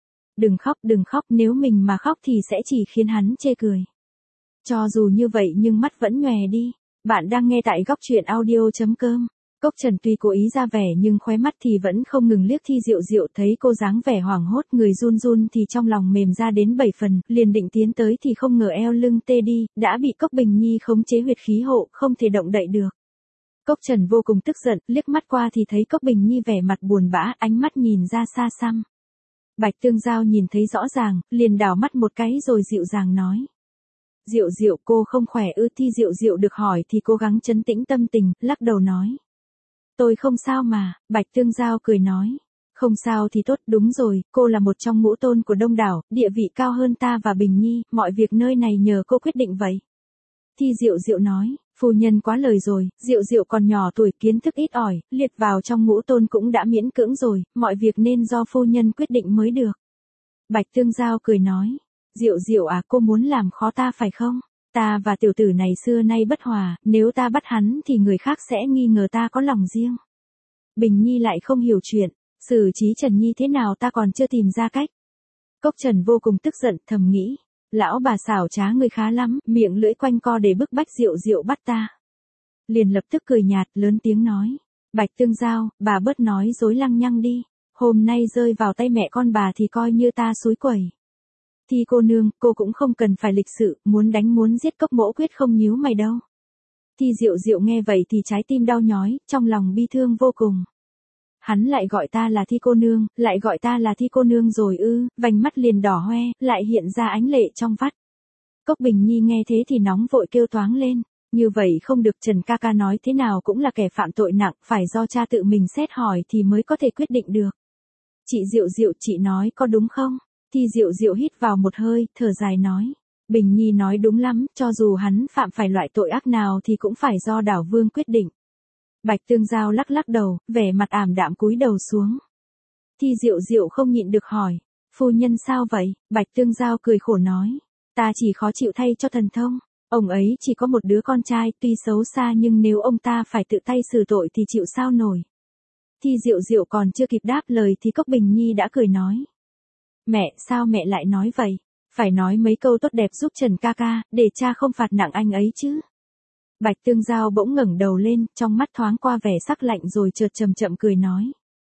Đừng khóc, nếu mình mà khóc thì sẽ chỉ khiến hắn chê cười. Cho dù như vậy nhưng mắt vẫn nhòe đi. Bạn đang nghe tại góc truyện audio.com. Cốc Trần tuy cố ý ra vẻ nhưng khóe mắt thì vẫn không ngừng liếc Thi Diệu Diệu, thấy cô dáng vẻ hoảng hốt, người run run thì trong lòng mềm ra đến 7 phần, liền định tiến tới thì không ngờ eo lưng tê đi, đã bị Cốc Bình Nhi khống chế huyệt khí hộ, không thể động đậy được. Cốc Trần vô cùng tức giận, liếc mắt qua thì thấy Cốc Bình Nhi vẻ mặt buồn bã, ánh mắt nhìn ra xa xăm. Bạch Tương Giao nhìn thấy rõ ràng, liền đảo mắt một cái rồi dịu dàng nói. Diệu Diệu, cô không khỏe ư? Thi Diệu Diệu được hỏi thì cố gắng trấn tĩnh tâm tình, lắc đầu nói. Tôi không sao mà. Bạch Tương Giao cười nói. Không sao thì tốt, đúng rồi, cô là một trong ngũ tôn của Đông Đảo, địa vị cao hơn ta và Bình Nhi, mọi việc nơi này nhờ cô quyết định vậy. Thi Diệu Diệu nói, phu nhân quá lời rồi, Diệu Diệu còn nhỏ tuổi, kiến thức ít ỏi, liệt vào trong ngũ tôn cũng đã miễn cưỡng rồi, mọi việc nên do phu nhân quyết định mới được. Bạch Tương Giao cười nói. Diệu Diệu à, cô muốn làm khó ta phải không? Ta và tiểu tử này xưa nay bất hòa, nếu ta bắt hắn thì người khác sẽ nghi ngờ ta có lòng riêng. Bình Nhi lại không hiểu chuyện, xử trí Trần Nhi thế nào ta còn chưa tìm ra cách. Cốc Trần vô cùng tức giận, thầm nghĩ, lão bà xảo trá người khá lắm, miệng lưỡi quanh co để bức bách Diệu Diệu bắt ta. Liền lập tức cười nhạt, lớn tiếng nói, Bạch Tương Giao, bà bớt nói dối lăng nhăng đi, hôm nay rơi vào tay mẹ con bà thì coi như ta xúi quẩy. Thi cô nương, cô cũng không cần phải lịch sự, muốn đánh muốn giết Cốc mỗ quyết không nhíu mày đâu. Thi Diệu Diệu nghe vậy thì trái tim đau nhói, trong lòng bi thương vô cùng. Hắn lại gọi ta là Thi cô nương, lại gọi ta là Thi cô nương rồi ư? Vành mắt liền đỏ hoe, lại hiện ra ánh lệ trong vắt. Cốc Bình Nhi nghe thế thì nóng vội kêu toáng lên, như vậy không được, Trần ca ca nói thế nào cũng là kẻ phạm tội nặng, phải do cha tự mình xét hỏi thì mới có thể quyết định được. Chị Diệu Diệu, chị nói có đúng không? Thi Diệu Diệu hít vào một hơi, thở dài nói. Bình Nhi nói đúng lắm, cho dù hắn phạm phải loại tội ác nào thì cũng phải do đảo vương quyết định. Bạch Tương Giao lắc lắc đầu, vẻ mặt ảm đạm cúi đầu xuống. Thi Diệu Diệu không nhịn được hỏi, phu nhân sao vậy? Bạch Tương Giao cười khổ nói, ta chỉ khó chịu thay cho Thần Thông. Ông ấy chỉ có một đứa con trai, tuy xấu xa nhưng nếu ông ta phải tự tay xử tội thì chịu sao nổi. Thi Diệu Diệu còn chưa kịp đáp lời thì Cốc Bình Nhi đã cười nói. Mẹ, sao mẹ lại nói vậy? Phải nói mấy câu tốt đẹp giúp Trần ca ca, để cha không phạt nặng anh ấy chứ. Bạch Tương Giao bỗng ngẩng đầu lên, trong mắt thoáng qua vẻ sắc lạnh rồi chợt chậm chậm cười nói.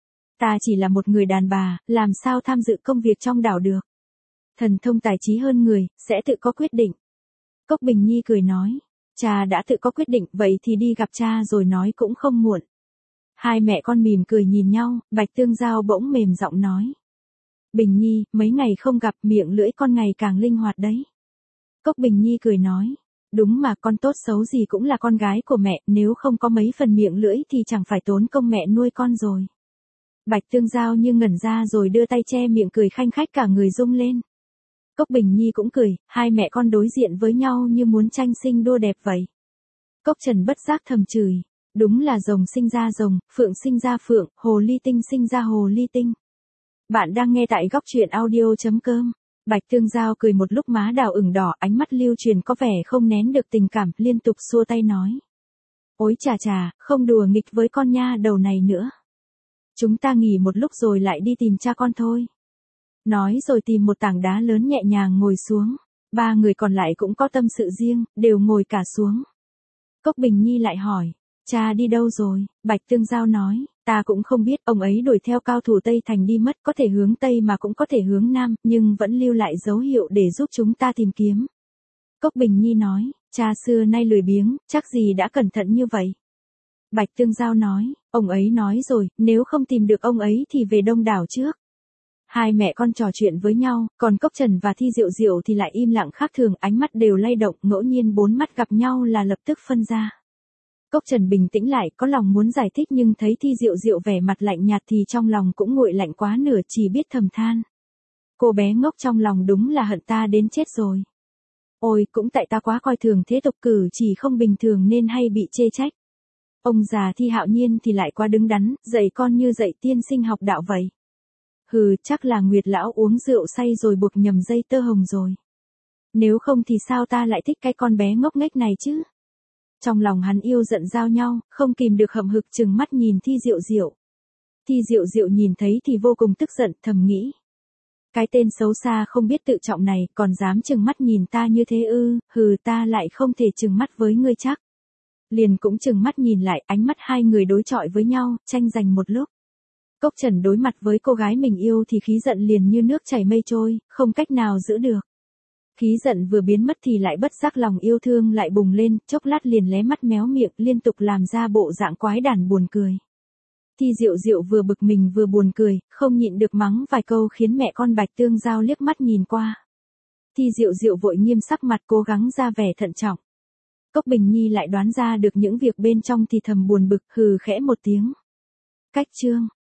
Ta chỉ là một người đàn bà, làm sao tham dự công việc trong đảo được. Thần Thông tài trí hơn người, sẽ tự có quyết định. Cốc Bình Nhi cười nói, cha đã tự có quyết định, vậy thì đi gặp cha rồi nói cũng không muộn. Hai mẹ con mỉm cười nhìn nhau, Bạch Tương Giao bỗng mềm giọng nói. Bình Nhi, mấy ngày không gặp, miệng lưỡi con ngày càng linh hoạt đấy. Cốc Bình Nhi cười nói, đúng mà, con tốt xấu gì cũng là con gái của mẹ, nếu không có mấy phần miệng lưỡi thì chẳng phải tốn công mẹ nuôi con rồi. Bạch Tương Giao như ngẩn ra rồi đưa tay che miệng cười khanh khách cả người rung lên. Cốc Bình Nhi cũng cười, hai mẹ con đối diện với nhau như muốn tranh sinh đua đẹp vậy. Cốc Trần bất giác thầm chửi, đúng là rồng sinh ra rồng, phượng sinh ra phượng, hồ ly tinh sinh ra hồ ly tinh. Bạn đang nghe tại góc truyện audio.com. Bạch Tương Giao cười một lúc má đào ửng đỏ, ánh mắt lưu truyền có vẻ không nén được tình cảm, liên tục xua tay nói. Ôi chà chà, không đùa nghịch với con nha đầu này nữa. Chúng ta nghỉ một lúc rồi lại đi tìm cha con thôi. Nói rồi tìm một tảng đá lớn nhẹ nhàng ngồi xuống. Ba người còn lại cũng có tâm sự riêng, đều ngồi cả xuống. Cốc Bình Nhi lại hỏi, cha đi đâu rồi? Bạch Tương Giao nói, ta cũng không biết, ông ấy đuổi theo cao thủ Tây Thành đi mất, có thể hướng Tây mà cũng có thể hướng Nam, nhưng vẫn lưu lại dấu hiệu để giúp chúng ta tìm kiếm. Cốc Bình Nhi nói, cha xưa nay lười biếng, chắc gì đã cẩn thận như vậy. Bạch Tương Giao nói, ông ấy nói rồi, nếu không tìm được ông ấy thì về Đông đảo trước. Hai mẹ con trò chuyện với nhau, còn Cốc Trần và Thi Diệu Diệu thì lại im lặng khác thường, ánh mắt đều lay động, ngẫu nhiên bốn mắt gặp nhau là lập tức phân ra. Cốc Trần bình tĩnh lại, có lòng muốn giải thích nhưng thấy Thi Diệu Diệu vẻ mặt lạnh nhạt thì trong lòng cũng nguội lạnh quá nửa, chỉ biết thầm than. Cô bé ngốc trong lòng đúng là hận ta đến chết rồi. Ôi, cũng tại ta quá coi thường thế tục cử chỉ không bình thường nên hay bị chê trách. Ông già Thi Hạo Nhiên thì lại quá đứng đắn, dạy con như dạy tiên sinh học đạo vậy. Hừ, chắc là Nguyệt lão uống rượu say rồi buộc nhầm dây tơ hồng rồi. Nếu không thì sao ta lại thích cái con bé ngốc nghếch này chứ? Trong lòng hắn yêu giận giao nhau, không kìm được hậm hực trừng mắt nhìn Thi Diệu Diệu. Thi Diệu Diệu nhìn thấy thì vô cùng tức giận, thầm nghĩ. Cái tên xấu xa không biết tự trọng này còn dám trừng mắt nhìn ta như thế ư, hừ, ta lại không thể trừng mắt với ngươi chắc. Liền cũng trừng mắt nhìn lại, ánh mắt hai người đối chọi với nhau, tranh giành một lúc. Cốc Trần đối mặt với cô gái mình yêu thì khí giận liền như nước chảy mây trôi, không cách nào giữ được. Khí giận vừa biến mất thì lại bất giác lòng yêu thương lại bùng lên, chốc lát liền lé mắt méo miệng, liên tục làm ra bộ dạng quái đản buồn cười. Thi Diệu Diệu vừa bực mình vừa buồn cười, không nhịn được mắng vài câu khiến mẹ con Bạch Tương Giao liếc mắt nhìn qua. Thi Diệu Diệu vội nghiêm sắc mặt cố gắng ra vẻ thận trọng. Cốc Bình Nhi lại đoán ra được những việc bên trong thì thầm buồn bực, hừ khẽ một tiếng. Cách chương.